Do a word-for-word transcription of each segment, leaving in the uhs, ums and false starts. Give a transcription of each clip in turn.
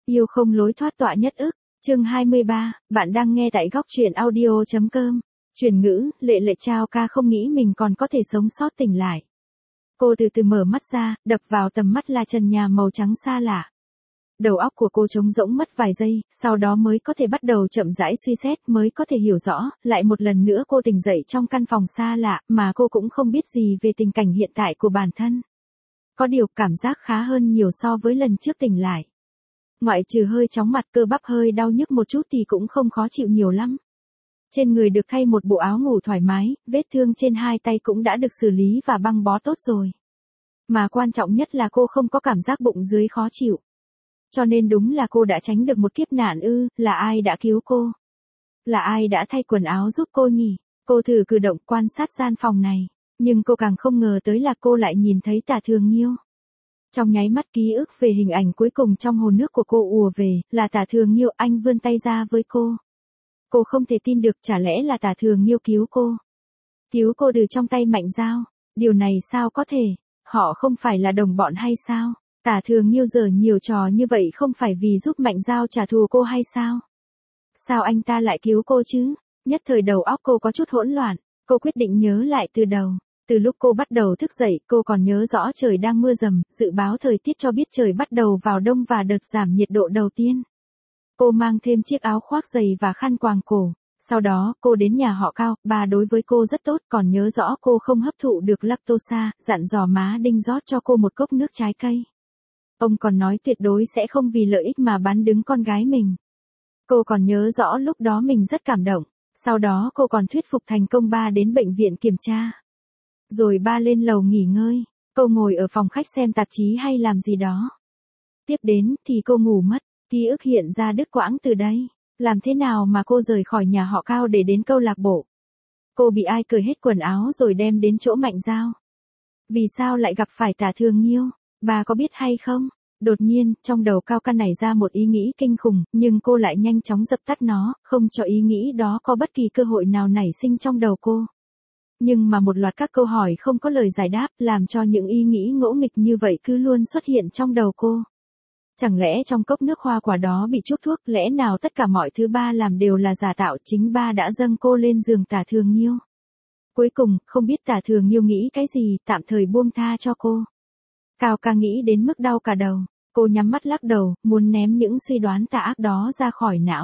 Yêu không lối thoát tọa nhất ức, chương hai mươi ba, bạn đang nghe tại góc truyện audio.com. Chuyển ngữ, Lệ Lệ Chao Ca không nghĩ mình còn có thể sống sót tỉnh lại. Cô từ từ mở mắt ra, đập vào tầm mắt là trần nhà màu trắng xa lạ. Đầu óc của cô trống rỗng mất vài giây, sau đó mới có thể bắt đầu chậm rãi suy xét, mới có thể hiểu rõ, lại một lần nữa cô tỉnh dậy trong căn phòng xa lạ, mà cô cũng không biết gì về tình cảnh hiện tại của bản thân. Có điều cảm giác khá hơn nhiều so với lần trước tỉnh lại. Ngoại trừ hơi chóng mặt, cơ bắp hơi đau nhức một chút thì cũng không khó chịu nhiều lắm. Trên người được thay một bộ áo ngủ thoải mái, vết thương trên hai tay cũng đã được xử lý và băng bó tốt rồi. Mà quan trọng nhất là cô không có cảm giác bụng dưới khó chịu. Cho nên đúng là cô đã tránh được một kiếp nạn ư, là ai đã cứu cô? Là ai đã thay quần áo giúp cô nhỉ? Cô thử cử động quan sát gian phòng này, nhưng cô càng không ngờ tới là cô lại nhìn thấy Tả Thường Nhiêu. Trong nháy mắt ký ức về hình ảnh cuối cùng trong hồ nước của cô ùa về, là Tả Thường Nhiêu, anh vươn tay ra với cô. Cô không thể tin được, chả lẽ là Tả Thường Nhiêu cứu cô? Cứu cô từ trong tay Mạnh Dao, điều này sao có thể? Họ không phải là đồng bọn hay sao? Tả Thường Nhiêu giở nhiều trò như vậy không phải vì giúp Mạnh Dao trả thù cô hay sao? Sao anh ta lại cứu cô chứ? Nhất thời đầu óc cô có chút hỗn loạn, cô quyết định nhớ lại từ đầu. Từ lúc cô bắt đầu thức dậy, cô còn nhớ rõ trời đang mưa rầm, dự báo thời tiết cho biết trời bắt đầu vào đông và đợt giảm nhiệt độ đầu tiên. Cô mang thêm chiếc áo khoác dày và khăn quàng cổ. Sau đó, cô đến nhà họ Cao, bà đối với cô rất tốt, còn nhớ rõ cô không hấp thụ được lactose, dặn dò má Đinh rót cho cô một cốc nước trái cây. Ông còn nói tuyệt đối sẽ không vì lợi ích mà bán đứng con gái mình. Cô còn nhớ rõ lúc đó mình rất cảm động. Sau đó cô còn thuyết phục thành công ba đến bệnh viện kiểm tra. Rồi ba lên lầu nghỉ ngơi, cô ngồi ở phòng khách xem tạp chí hay làm gì đó. Tiếp đến thì cô ngủ mất, ký ức hiện ra đứt quãng từ đây. Làm thế nào mà cô rời khỏi nhà họ Cao để đến câu lạc bộ? Cô bị ai cởi hết quần áo rồi đem đến chỗ Mạnh Dao? Vì sao lại gặp phải Tả Thường Nhiêu? Bà có biết hay không? Đột nhiên, trong đầu Cao Ca nảy ra một ý nghĩ kinh khủng, nhưng cô lại nhanh chóng dập tắt nó, không cho ý nghĩ đó có bất kỳ cơ hội nào nảy sinh trong đầu cô. Nhưng mà một loạt các câu hỏi không có lời giải đáp, làm cho những ý nghĩ ngỗ nghịch như vậy cứ luôn xuất hiện trong đầu cô. Chẳng lẽ trong cốc nước hoa quả đó bị chuốc thuốc, lẽ nào tất cả mọi thứ ba làm đều là giả tạo, chính ba đã dâng cô lên giường Tả Thường Nhiêu? Cuối cùng, không biết Tả Thường Nhiêu nghĩ cái gì, tạm thời buông tha cho cô. Cao Ca nghĩ đến mức đau cả đầu, cô nhắm mắt lắc đầu, muốn ném những suy đoán tà ác đó ra khỏi não.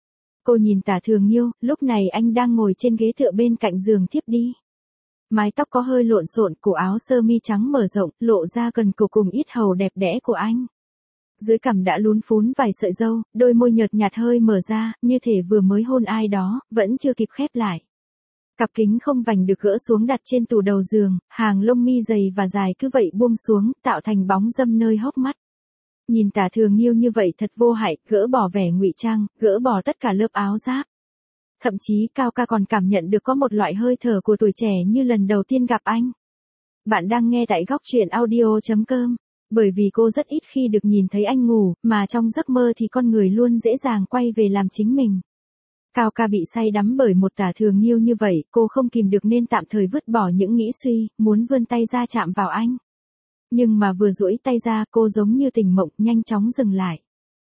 Cô nhìn Tả Thường Nhiêu, lúc này anh đang ngồi trên ghế tựa bên cạnh giường thiếp đi. Mái tóc có hơi lộn xộn, cổ áo sơ mi trắng mở rộng, lộ ra gần cổ cùng yết hầu đẹp đẽ của anh. Dưới cằm đã lún phún vài sợi râu, đôi môi nhợt nhạt hơi mở ra, như thể vừa mới hôn ai đó, vẫn chưa kịp khép lại. Cặp kính không vành được gỡ xuống đặt trên tủ đầu giường, hàng lông mi dày và dài cứ vậy buông xuống, tạo thành bóng râm nơi hốc mắt. Nhìn Tả Thường Nhiêu như vậy thật vô hại, gỡ bỏ vẻ ngụy trang, gỡ bỏ tất cả lớp áo giáp. Thậm chí Cao Ca còn cảm nhận được có một loại hơi thở của tuổi trẻ như lần đầu tiên gặp anh. Bạn đang nghe tại góc truyện audio.com. Bởi vì cô rất ít khi được nhìn thấy anh ngủ, mà trong giấc mơ thì con người luôn dễ dàng quay về làm chính mình. Cao Ca bị say đắm bởi một Tả Thường Nhiêu như vậy, cô không kìm được nên tạm thời vứt bỏ những nghĩ suy, muốn vươn tay ra chạm vào anh. Nhưng mà vừa duỗi tay ra, cô giống như tỉnh mộng, nhanh chóng dừng lại.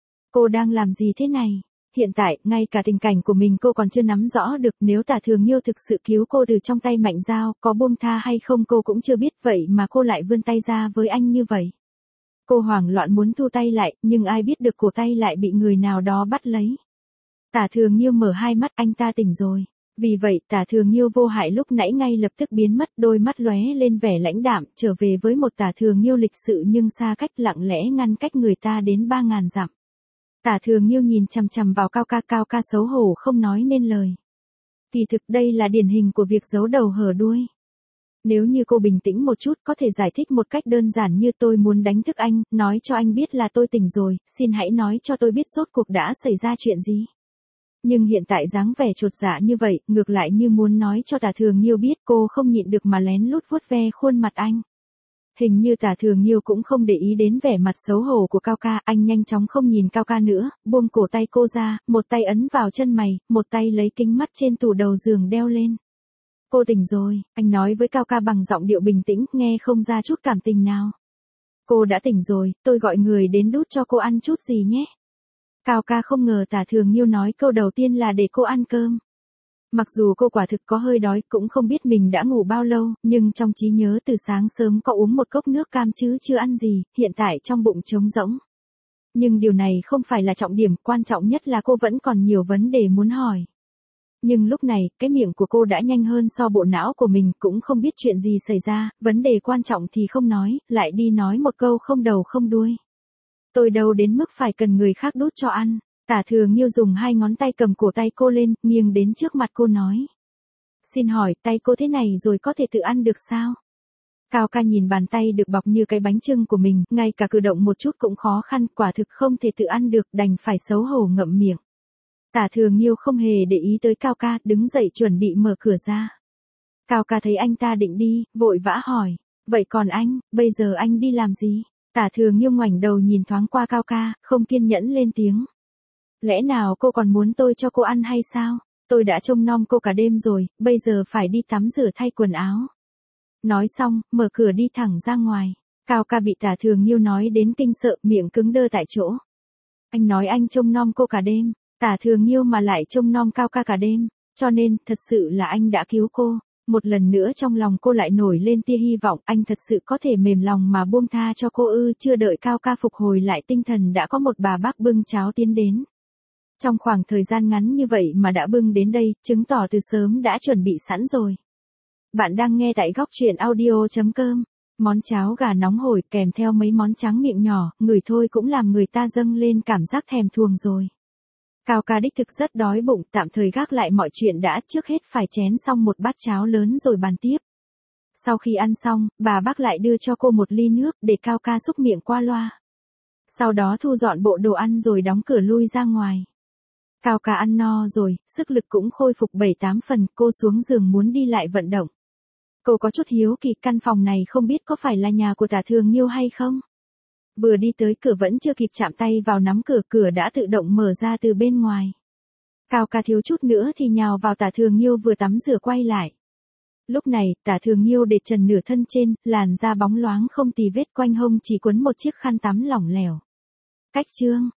Cô đang làm gì thế này? Hiện tại, ngay cả tình cảnh của mình cô còn chưa nắm rõ được, nếu Tả Thường Nhiêu thực sự cứu cô từ trong tay Mạnh Dao, có buông tha hay không cô cũng chưa biết, vậy mà cô lại vươn tay ra với anh như vậy. Cô hoảng loạn muốn thu tay lại, nhưng ai biết được cổ tay lại bị người nào đó bắt lấy. Tả Thường Nhiêu mở hai mắt, anh ta tỉnh rồi. Vì vậy, Tả Thường Nhiêu vô hại lúc nãy ngay lập tức biến mất, đôi mắt lóe lên vẻ lãnh đạm, trở về với một Tả Thường Nhiêu lịch sự nhưng xa cách, lặng lẽ ngăn cách người ta đến ba ngàn dặm. Tả Thường Nhiêu nhìn chằm chằm vào Cao Ca, Cao Ca xấu hổ không nói nên lời. Kỳ thực đây là điển hình của việc giấu đầu hở đuôi. Nếu như cô bình tĩnh một chút có thể giải thích một cách đơn giản như tôi muốn đánh thức anh, nói cho anh biết là tôi tỉnh rồi, xin hãy nói cho tôi biết rốt cuộc đã xảy ra chuyện gì. Nhưng hiện tại dáng vẻ chột dạ như vậy, ngược lại như muốn nói cho Tả Thường Nhiêu biết, cô không nhịn được mà lén lút vuốt ve khuôn mặt anh. Hình như Tả Thường Nhiêu cũng không để ý đến vẻ mặt xấu hổ của Cao Ca, anh nhanh chóng không nhìn Cao Ca nữa, buông cổ tay cô ra, một tay ấn vào chân mày, một tay lấy kính mắt trên tủ đầu giường đeo lên. Cô tỉnh rồi, anh nói với Cao Ca bằng giọng điệu bình tĩnh, nghe không ra chút cảm tình nào. Cô đã tỉnh rồi, tôi gọi người đến đút cho cô ăn chút gì nhé. Cao ca không ngờ Tả Thường Nhiêu nói câu đầu tiên là để cô ăn cơm. Mặc dù cô quả thực có hơi đói, cũng không biết mình đã ngủ bao lâu, nhưng trong trí nhớ từ sáng sớm có uống một cốc nước cam chứ chưa ăn gì, hiện tại trong bụng trống rỗng. Nhưng điều này không phải là trọng điểm, quan trọng nhất là cô vẫn còn nhiều vấn đề muốn hỏi. Nhưng lúc này, cái miệng của cô đã nhanh hơn so bộ não của mình, cũng không biết chuyện gì xảy ra, vấn đề quan trọng thì không nói, lại đi nói một câu không đầu không đuôi. Tôi đâu đến mức phải cần người khác đút cho ăn. Tả Thường Nhiêu dùng hai ngón tay cầm cổ tay cô lên, nghiêng đến trước mặt cô nói. Xin hỏi, tay cô thế này rồi có thể tự ăn được sao? Cao ca nhìn bàn tay được bọc như cái bánh chưng của mình, ngay cả cử động một chút cũng khó khăn, quả thực không thể tự ăn được, đành phải xấu hổ ngậm miệng. Tả Thường Nhiêu không hề để ý tới Cao ca, đứng dậy chuẩn bị mở cửa ra. Cao ca thấy anh ta định đi, vội vã hỏi. Vậy còn anh, bây giờ anh đi làm gì? Tả Thường Nhiêu ngoảnh đầu nhìn thoáng qua Cao ca, không kiên nhẫn lên tiếng. Lẽ nào cô còn muốn tôi cho cô ăn hay sao? Tôi đã trông nom cô cả đêm rồi, bây giờ phải đi tắm rửa thay quần áo. Nói xong, mở cửa đi thẳng ra ngoài. Cao ca bị Tả Thường Nhiêu nói đến kinh sợ, miệng cứng đơ tại chỗ. Anh nói anh trông nom cô cả đêm, Tả Thường Nhiêu mà lại trông nom Cao ca cả đêm, cho nên, thật sự là anh đã cứu cô. Một lần nữa trong lòng cô lại nổi lên tia hy vọng, anh thật sự có thể mềm lòng mà buông tha cho cô ư? Chưa đợi Cao ca phục hồi lại tinh thần đã có một bà bác bưng cháo tiến đến. Trong khoảng thời gian ngắn như vậy mà đã bưng đến đây, chứng tỏ từ sớm đã chuẩn bị sẵn rồi. Bạn đang nghe tại góc truyện audio chấm com. Món cháo gà nóng hổi kèm theo mấy món tráng miệng nhỏ, ngửi thôi cũng làm người ta dâng lên cảm giác thèm thuồng rồi. Cao ca đích thực rất đói bụng, tạm thời gác lại mọi chuyện đã, trước hết phải chén xong một bát cháo lớn rồi bàn tiếp. Sau khi ăn xong, bà bác lại đưa cho cô một ly nước để Cao ca xúc miệng qua loa. Sau đó thu dọn bộ đồ ăn rồi đóng cửa lui ra ngoài. Cao ca ăn no rồi, sức lực cũng khôi phục bảy tám phần, cô xuống giường muốn đi lại vận động. Cô có chút hiếu kỳ, căn phòng này không biết có phải là nhà của Tả Thường Nhiêu hay không? Vừa đi tới cửa vẫn chưa kịp chạm tay vào nắm cửa, cửa đã tự động mở ra từ bên ngoài. Cao ca thiếu chút nữa thì nhào vào Tả Thường Nhiêu vừa tắm rửa quay lại. Lúc này, Tả Thường Nhiêu để trần nửa thân trên, làn da bóng loáng không tì vết, quanh hông chỉ quấn một chiếc khăn tắm lỏng lẻo. Cách chương